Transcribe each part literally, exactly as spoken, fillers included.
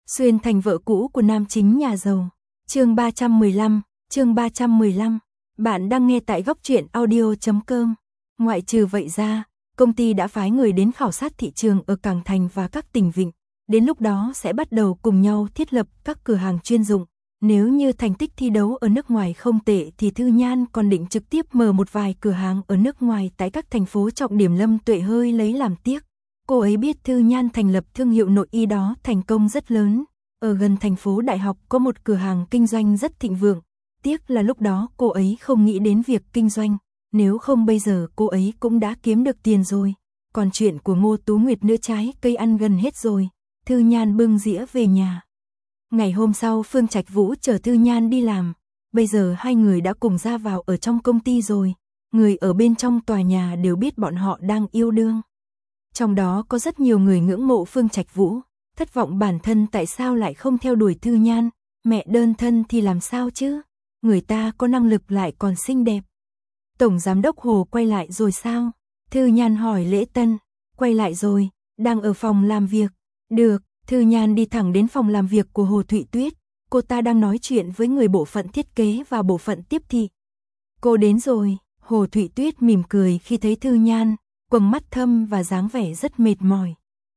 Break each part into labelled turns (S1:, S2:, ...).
S1: Xuyên thành vợ cũ của nam chính nhà giàu. Chương ba trăm mười lăm, chương ba trăm mười lăm. Bạn đang nghe tại góc truyện audio chấm com. Ngoại trừ vậy ra, công ty đã phái người đến khảo sát thị trường ở Cảng Thành và các tỉnh Vịnh. Đến lúc đó sẽ bắt đầu cùng nhau thiết lập các cửa hàng chuyên dụng. Nếu như thành tích thi đấu ở nước ngoài không tệ thì Thư Nhan còn định trực tiếp mở một vài cửa hàng ở nước ngoài tại các thành phố trọng điểm. Lâm Tuệ hơi lấy làm tiếc. Cô ấy biết Thư Nhan thành lập thương hiệu nội y đó thành công rất lớn. Ở gần thành phố Đại học có một cửa hàng kinh doanh rất thịnh vượng. Tiếc là lúc đó cô ấy không nghĩ đến việc kinh doanh. Nếu không bây giờ cô ấy cũng đã kiếm được tiền rồi. Còn chuyện của Ngô Tú Nguyệt nữa, trái cây ăn gần hết rồi. Thư Nhan bưng dĩa về nhà. Ngày hôm sau Phương Trạch Vũ chở Thư Nhan đi làm. Bây giờ hai người đã cùng ra vào ở trong công ty rồi. Người ở bên trong tòa nhà đều biết bọn họ đang yêu đương. Trong đó có rất nhiều người ngưỡng mộ Phương Trạch Vũ, thất vọng bản thân tại sao lại không theo đuổi Thư Nhan, mẹ đơn thân thì làm sao chứ, người ta có năng lực lại còn xinh đẹp. Tổng giám đốc Hồ quay lại rồi sao? Thư Nhan hỏi Lễ Tân. Quay lại rồi, đang ở phòng làm việc. Được, Thư Nhan đi thẳng đến phòng làm việc của Hồ Thụy Tuyết, cô ta đang nói chuyện với người bộ phận thiết kế và bộ phận tiếp thị. Cô đến rồi, Hồ Thụy Tuyết mỉm cười khi thấy Thư Nhan, quầng mắt thâm và dáng vẻ rất mệt mỏi.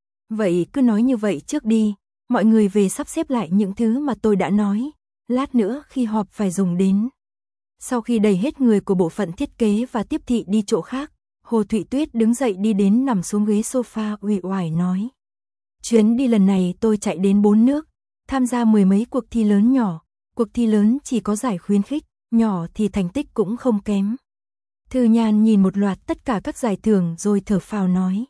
S1: Vậy cứ nói như vậy trước đi, mọi người về sắp xếp lại những thứ mà tôi đã nói, lát nữa khi họp phải dùng đến. Sau khi đẩy hết người của bộ phận thiết kế và tiếp thị đi chỗ khác, Hồ Thụy Tuyết đứng dậy đi đến nằm xuống ghế sofa uể oải nói. Chuyến đi lần này tôi chạy đến bốn nước, tham gia mười mấy cuộc thi lớn nhỏ, cuộc thi lớn chỉ có giải khuyến khích, nhỏ thì thành tích cũng không kém. Thư Nhan nhìn một loạt tất cả các giải thưởng rồi thở phào nói.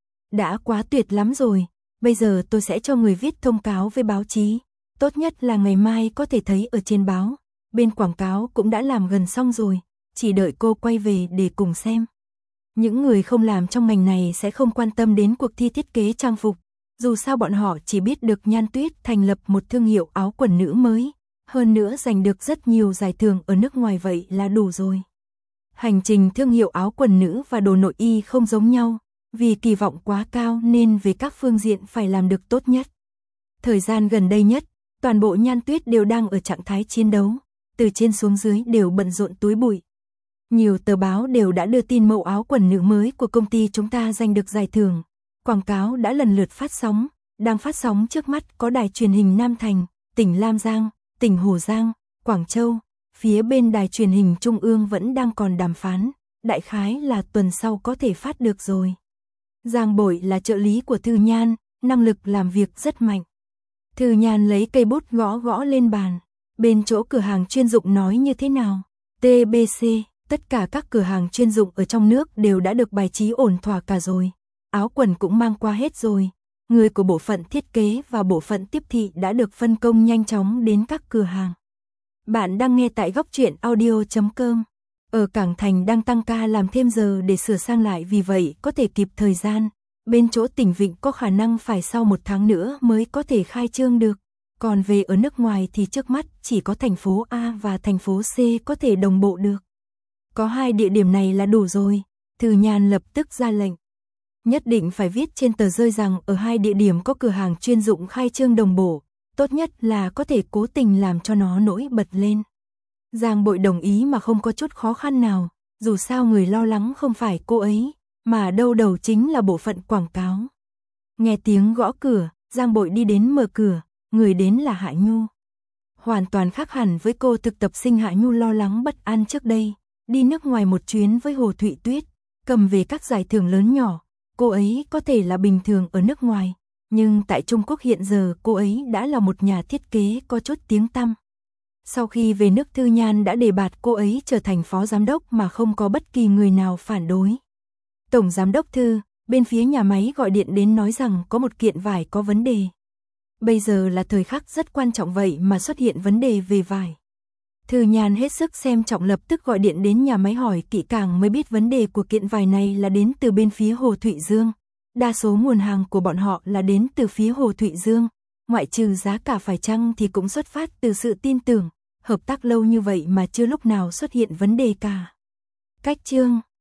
S1: Đã quá tuyệt lắm rồi, bây giờ tôi sẽ cho người viết thông cáo với báo chí. Tốt nhất là ngày mai có thể thấy ở trên báo, bên quảng cáo cũng đã làm gần xong rồi, chỉ đợi cô quay về để cùng xem. Những người không làm trong ngành này sẽ không quan tâm đến cuộc thi thiết kế trang phục, dù sao bọn họ chỉ biết được Nhan Tuyết thành lập một thương hiệu áo quần nữ mới, hơn nữa giành được rất nhiều giải thưởng ở nước ngoài vậy là đủ rồi. Hành trình thương hiệu áo quần nữ và đồ nội y không giống nhau, vì kỳ vọng quá cao nên về các phương diện phải làm được tốt nhất. Thời gian gần đây nhất, toàn bộ Nhan Tuyết đều đang ở trạng thái chiến đấu, từ trên xuống dưới đều bận rộn túi bụi. Nhiều tờ báo đều đã đưa tin mẫu áo quần nữ mới của công ty chúng ta giành được giải thưởng. Quảng cáo đã lần lượt phát sóng, đang phát sóng trước mắt có đài truyền hình Nam Thành, tỉnh Lam Giang, tỉnh Hồ Giang, Quảng Châu. Phía bên đài truyền hình Trung ương vẫn đang còn đàm phán, đại khái là tuần sau có thể phát được rồi. Giang Bội là trợ lý của Thư Nhan, năng lực làm việc rất mạnh. Thư Nhan lấy cây bút gõ gõ lên bàn. Bên chỗ cửa hàng chuyên dụng nói như thế nào? tê bê xê, tất cả các cửa hàng chuyên dụng ở trong nước đều đã được bài trí ổn thỏa cả rồi. Áo quần cũng mang qua hết rồi. Người của bộ phận thiết kế và bộ phận tiếp thị đã được phân công nhanh chóng đến các cửa hàng. Bạn đang nghe tại góc truyện audio chấm com. Ở Cảng Thành đang tăng ca làm thêm giờ để sửa sang lại, vì vậy có thể kịp thời gian. Bên chỗ tỉnh Vịnh có khả năng phải sau một tháng nữa mới có thể khai trương được. Còn về ở nước ngoài thì trước mắt chỉ có thành phố A và thành phố C có thể đồng bộ được. Có hai địa điểm này là đủ rồi. Thư Nhan lập tức ra lệnh. Nhất định phải viết trên tờ rơi rằng ở hai địa điểm có cửa hàng chuyên dụng khai trương đồng bộ. Tốt nhất là có thể cố tình làm cho nó nổi bật lên. Giang Bội đồng ý mà không có chút khó khăn nào, dù sao người lo lắng không phải cô ấy, mà đâu đầu chính là bộ phận quảng cáo. Nghe tiếng gõ cửa, Giang Bội đi đến mở cửa, người đến là Hạ Nhu. Hoàn toàn khác hẳn với cô thực tập sinh Hạ Nhu lo lắng bất an trước đây, đi nước ngoài một chuyến với Hồ Thụy Tuyết, cầm về các giải thưởng lớn nhỏ, cô ấy có thể là bình thường ở nước ngoài. Nhưng tại Trung Quốc hiện giờ cô ấy đã là một nhà thiết kế có chút tiếng tăm. Sau khi về nước, Thư Nhan đã đề bạt cô ấy trở thành phó giám đốc mà không có bất kỳ người nào phản đối. Tổng giám đốc Thư, bên phía nhà máy gọi điện đến nói rằng có một kiện vải có vấn đề. Bây giờ là thời khắc rất quan trọng vậy mà xuất hiện vấn đề về vải. Thư Nhan hết sức xem trọng, lập tức gọi điện đến nhà máy hỏi kỹ càng mới biết vấn đề của kiện vải này là đến từ bên phía Hồ Thụy Dương. Đa số nguồn hàng của bọn họ là đến từ phía Hồ Thụy Dương, ngoại trừ giá cả phải chăng thì cũng xuất phát từ sự tin tưởng, hợp tác lâu như vậy mà chưa lúc nào xuất hiện vấn đề cả. Cách chương